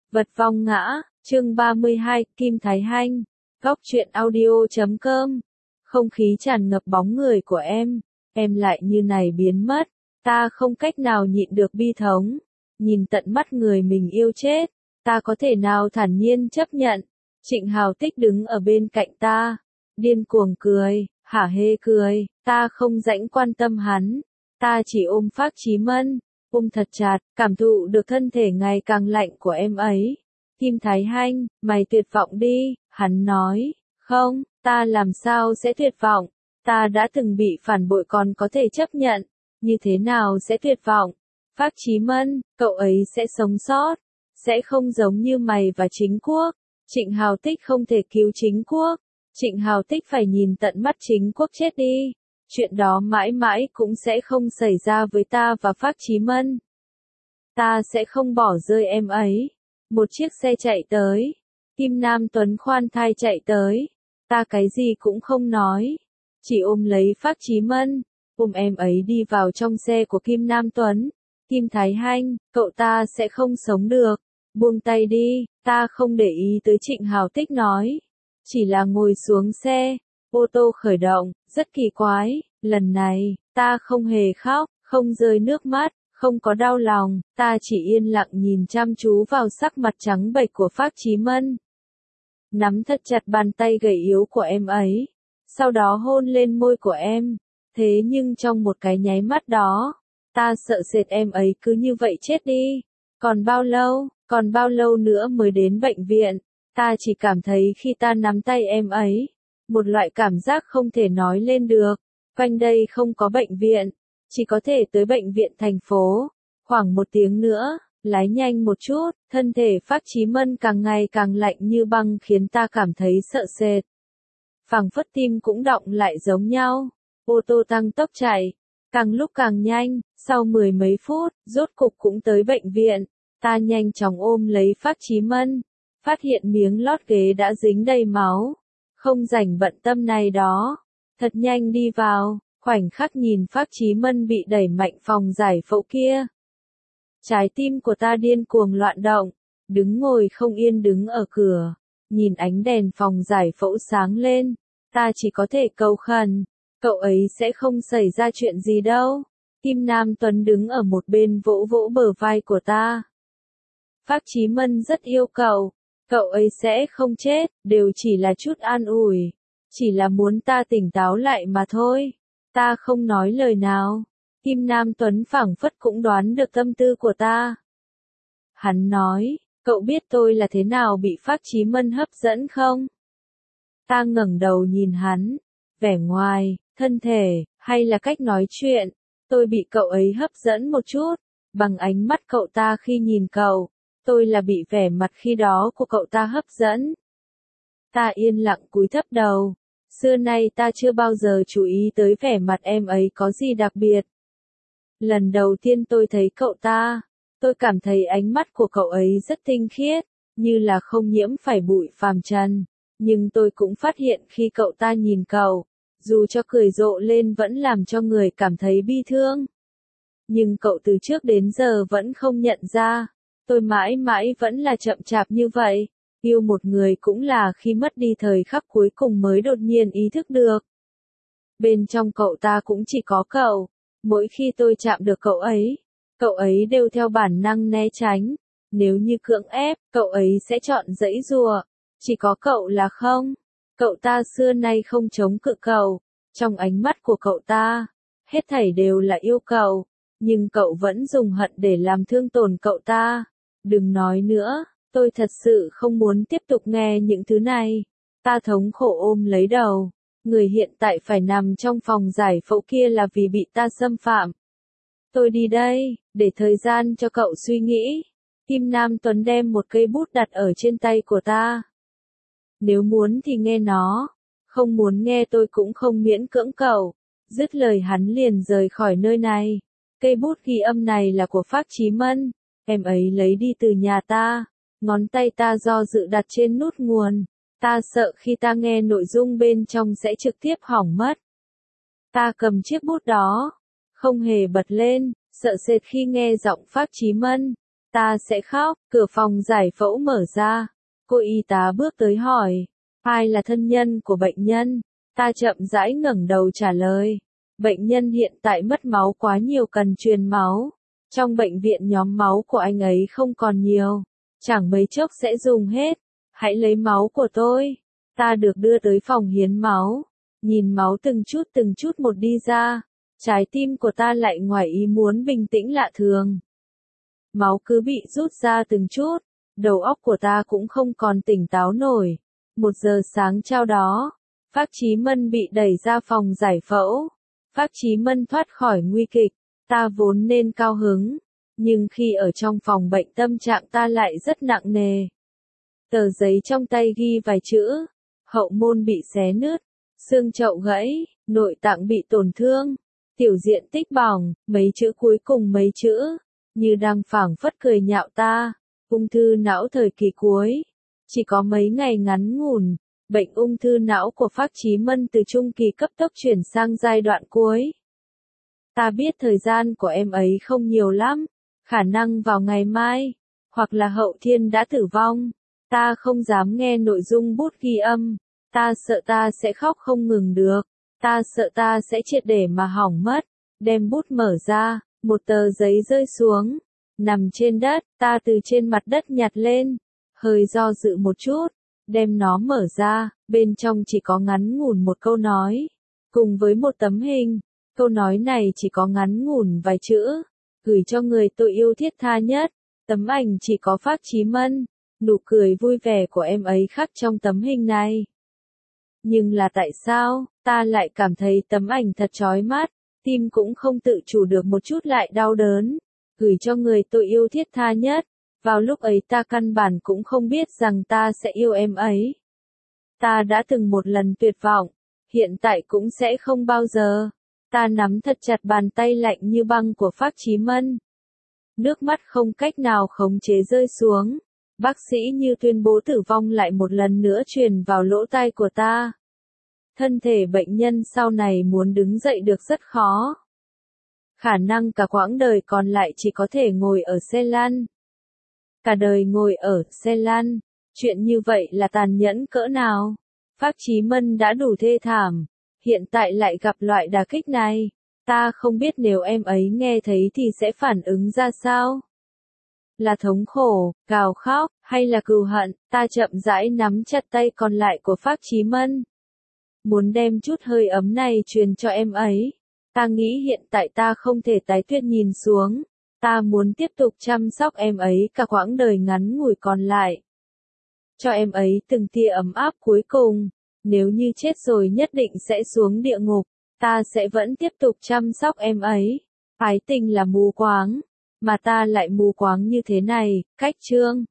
Vật vong ngã, chương 32, Kim Thái Hanh, góc truyện audio.com. Không khí tràn ngập bóng người của em lại như này biến mất, ta không cách nào nhịn được bi thống, nhìn tận mắt người mình yêu chết, ta có thể nào thản nhiên chấp nhận. Trịnh Hào Tích đứng ở bên cạnh ta, điên cuồng cười, hả hê cười, ta không rảnh quan tâm hắn, ta chỉ ôm Phác Chí Mân, ôm thật chặt, cảm thụ được thân thể ngày càng lạnh của em ấy. Kim Thái Hanh, mày tuyệt vọng đi, hắn nói, không, ta làm sao sẽ tuyệt vọng, ta đã từng bị phản bội còn có thể chấp nhận, như thế nào sẽ tuyệt vọng. Phác Chí Mân, cậu ấy sẽ sống sót, sẽ không giống như mày và Chính Quốc. Trịnh Hào Tích không thể cứu Chính Quốc, Trịnh Hào Tích phải nhìn tận mắt Chính Quốc chết đi. Chuyện đó mãi mãi cũng sẽ không xảy ra với ta và Phác Chí Mân. Ta sẽ không bỏ rơi em ấy. Một chiếc xe chạy tới. Kim Nam Tuấn khoan thai chạy tới. Ta cái gì cũng không nói. Chỉ ôm lấy Phác Chí Mân. Ôm em ấy đi vào trong xe của Kim Nam Tuấn. Kim Thái Hanh, cậu ta sẽ không sống được. Buông tay đi, ta không để ý tới Trịnh Hào Tích nói. Chỉ là ngồi xuống xe. Ô tô khởi động, rất kỳ quái, lần này, ta không hề khóc, không rơi nước mắt, không có đau lòng, ta chỉ yên lặng nhìn chăm chú vào sắc mặt trắng bệch của Phác Chí Mân. Nắm thật chặt bàn tay gầy yếu của em ấy, sau đó hôn lên môi của em, thế nhưng trong một cái nháy mắt đó, ta sợ sệt em ấy cứ như vậy chết đi. Còn bao lâu nữa mới đến bệnh viện, ta chỉ cảm thấy khi ta nắm tay em ấy, một loại cảm giác không thể nói lên được. Quanh đây không có bệnh viện, chỉ có thể tới bệnh viện thành phố. Khoảng 1 tiếng nữa, lái nhanh một chút, thân thể Phác Chí Mân càng ngày càng lạnh như băng khiến ta cảm thấy sợ sệt. Phảng phất tim cũng động lại giống nhau. Ô tô tăng tốc chạy, càng lúc càng nhanh, sau 10 mấy phút, rốt cục cũng tới bệnh viện. Ta nhanh chóng ôm lấy Phác Chí Mân, phát hiện miếng lót ghế đã dính đầy máu. Không rảnh bận tâm này đó, thật nhanh đi vào, khoảnh khắc nhìn Phác Chí Mân bị đẩy mạnh phòng giải phẫu kia. Trái tim của ta điên cuồng loạn động, đứng ngồi không yên đứng ở cửa, nhìn ánh đèn phòng giải phẫu sáng lên, ta chỉ có thể cầu khẩn, cậu ấy sẽ không xảy ra chuyện gì đâu. Kim Nam Tuấn đứng ở một bên vỗ vỗ bờ vai của ta. Phác Chí Mân rất yêu cậu ấy sẽ không chết, đều chỉ là chút an ủi, chỉ là muốn ta tỉnh táo lại mà thôi. Ta không nói lời nào. Kim Nam Tuấn phảng phất cũng đoán được tâm tư của ta. Hắn nói, cậu biết tôi là thế nào bị Phác Chí Mân hấp dẫn không? Ta ngẩng đầu nhìn hắn, vẻ ngoài, thân thể, hay là cách nói chuyện, tôi bị cậu ấy hấp dẫn một chút, bằng ánh mắt cậu ta khi nhìn cậu. Tôi là bị vẻ mặt khi đó của cậu ta hấp dẫn. Ta yên lặng cúi thấp đầu. Xưa nay ta chưa bao giờ chú ý tới vẻ mặt em ấy có gì đặc biệt. Lần đầu tiên tôi thấy cậu ta, tôi cảm thấy ánh mắt của cậu ấy rất tinh khiết, như là không nhiễm phải bụi phàm trần. Nhưng tôi cũng phát hiện khi cậu ta nhìn cậu, dù cho cười rộ lên vẫn làm cho người cảm thấy bi thương. Nhưng cậu từ trước đến giờ vẫn không nhận ra. Tôi mãi mãi vẫn là chậm chạp như vậy, yêu một người cũng là khi mất đi thời khắc cuối cùng mới đột nhiên ý thức được. Bên trong cậu ta cũng chỉ có cậu, mỗi khi tôi chạm được cậu ấy đều theo bản năng né tránh, nếu như cưỡng ép, cậu ấy sẽ chọn giãy giụa, chỉ có cậu là không. Cậu ta xưa nay không chống cự cậu, trong ánh mắt của cậu ta, hết thảy đều là yêu cậu, nhưng cậu vẫn dùng hận để làm thương tổn cậu ta. Đừng nói nữa, tôi thật sự không muốn tiếp tục nghe những thứ này. Ta thống khổ ôm lấy đầu. Người hiện tại phải nằm trong phòng giải phẫu kia là vì bị ta xâm phạm. Tôi đi đây, để thời gian cho cậu suy nghĩ. Kim Nam Tuấn đem một cây bút đặt ở trên tay của ta. Nếu muốn thì nghe nó, không muốn nghe tôi cũng không miễn cưỡng cậu. Dứt lời hắn liền rời khỏi nơi này. Cây bút ghi âm này là của Phác Chí Mân. Em ấy lấy đi từ nhà ta, ngón tay ta do dự đặt trên nút nguồn, ta sợ khi ta nghe nội dung bên trong sẽ trực tiếp hỏng mất. Ta cầm chiếc bút đó, không hề bật lên, sợ sệt khi nghe giọng Phác Chí Mân. ta sẽ khóc. Cửa phòng giải phẫu mở ra. Cô y tá bước tới hỏi, ai là thân nhân của bệnh nhân? Ta chậm rãi ngẩng đầu trả lời, bệnh nhân hiện tại mất máu quá nhiều cần truyền máu. Trong bệnh viện nhóm máu của anh ấy không còn nhiều, chẳng mấy chốc sẽ dùng hết. Hãy lấy máu của tôi. Ta được đưa tới phòng hiến máu, nhìn máu từng chút một đi ra. Trái tim của ta lại ngoài ý muốn bình tĩnh lạ thường. Máu cứ bị rút ra từng chút, đầu óc của ta cũng không còn tỉnh táo nổi. 1 giờ sáng sau đó, Phác Chí Mân bị đẩy ra phòng giải phẫu. Phác Chí Mân thoát khỏi nguy kịch, ta vốn nên cao hứng, nhưng khi ở trong phòng bệnh tâm trạng ta lại rất nặng nề. Tờ giấy trong tay ghi vài chữ, hậu môn bị xé nứt, xương chậu gãy, nội tạng bị tổn thương, tiểu diện tích bỏng, mấy chữ cuối cùng mấy chữ, như đang phảng phất cười nhạo ta, ung thư não thời kỳ cuối, chỉ có mấy ngày ngắn ngủn, bệnh ung thư não của Phác Chí Mân từ trung kỳ cấp tốc chuyển sang giai đoạn cuối. Ta biết thời gian của em ấy không nhiều lắm, khả năng vào ngày mai, hoặc là hậu thiên đã tử vong. Ta không dám nghe nội dung bút ghi âm, ta sợ ta sẽ khóc không ngừng được, ta sợ ta sẽ triệt để mà hỏng mất. Đem bút mở ra, một tờ giấy rơi xuống, nằm trên đất, ta từ trên mặt đất nhặt lên, hơi do dự một chút, đem nó mở ra, bên trong chỉ có ngắn ngủn một câu nói, cùng với một tấm hình. Câu nói này chỉ có ngắn ngủn vài chữ, gửi cho người tôi yêu thiết tha nhất. Tấm ảnh chỉ có Phác Chí Mân, nụ cười vui vẻ của em ấy khắc trong tấm hình này. Nhưng là tại sao, ta lại cảm thấy tấm ảnh thật chói mắt, tim cũng không tự chủ được một chút lại đau đớn. Gửi cho người tôi yêu thiết tha nhất, vào lúc ấy ta căn bản cũng không biết rằng ta sẽ yêu em ấy. Ta đã từng một lần tuyệt vọng, hiện tại cũng sẽ không bao giờ. Ta nắm thật chặt bàn tay lạnh như băng của Phác Chí Mân. Nước mắt không cách nào khống chế rơi xuống. Bác sĩ như tuyên bố tử vong lại một lần nữa truyền vào lỗ tai của ta. Thân thể bệnh nhân sau này muốn đứng dậy được rất khó. Khả năng cả quãng đời còn lại chỉ có thể ngồi ở xe lăn. Cả đời ngồi ở xe lăn. Chuyện như vậy là tàn nhẫn cỡ nào? Phác Chí Mân đã đủ thê thảm. Hiện tại lại gặp loại đả kích này. Ta không biết nếu em ấy nghe thấy thì sẽ phản ứng ra sao? Là thống khổ, gào khóc, hay là cừu hận? Ta chậm rãi nắm chặt tay còn lại của Phác Chí Mân. Muốn đem chút hơi ấm này truyền cho em ấy. Ta nghĩ hiện tại ta không thể tái tuyết nhìn xuống. Ta muốn tiếp tục chăm sóc em ấy cả quãng đời ngắn ngủi còn lại. Cho em ấy từng tia ấm áp cuối cùng. Nếu như chết rồi nhất định sẽ xuống địa ngục. Ta sẽ vẫn tiếp tục chăm sóc em ấy. Ái tình là mù quáng. Mà ta lại mù quáng như thế này. Cách chương